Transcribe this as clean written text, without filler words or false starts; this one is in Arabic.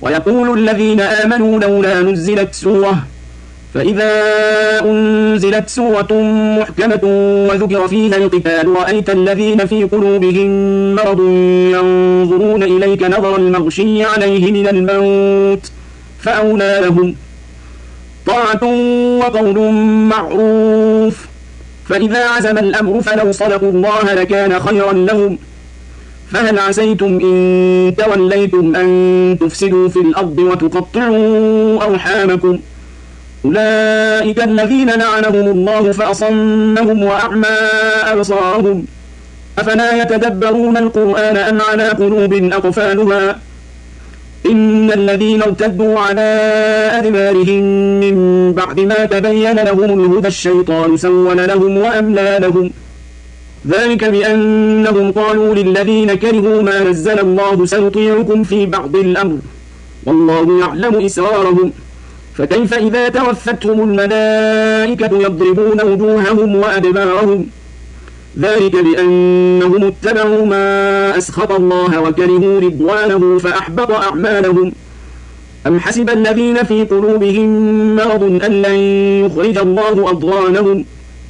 ويقول الذين آمنوا لولا نزلت سورة فإذا أنزلت سورة محكمة وذكر فيها القتال رأيت الذين في قلوبهم مرض ينظرون إليك نظر المغشي عليه من الموت فأولى لهم طاعة وقول معروف فإذا عزم الأمر فلو صدقوا الله لكان خيرا لهم فهل عسيتم إن توليتم أن تفسدوا في الأرض وتقطعوا أرحامكم أولئك الذين لعنهم الله فأصمهم وأعمى أبصارهم أفلا يتدبرون القرآن أم على قلوب أقفالها إن الذين ارتدوا على أدبارهم من بعد ما تبين لهم الهدى الشيطان سول لهم وأملى لهم ذلك بأنهم قالوا للذين كرهوا ما نزل الله سنطيعكم في بعض الأمر والله يعلم إسرارهم فكيف إذا توفتهم الملائكة يضربون وجوههم وأدبارهم ذلك بأنهم اتبعوا ما أسخط الله وكرهوا رضوانه فأحبط أعمالهم أم حسب الذين في قلوبهم مرض أن لن يخرج الله أضغانهم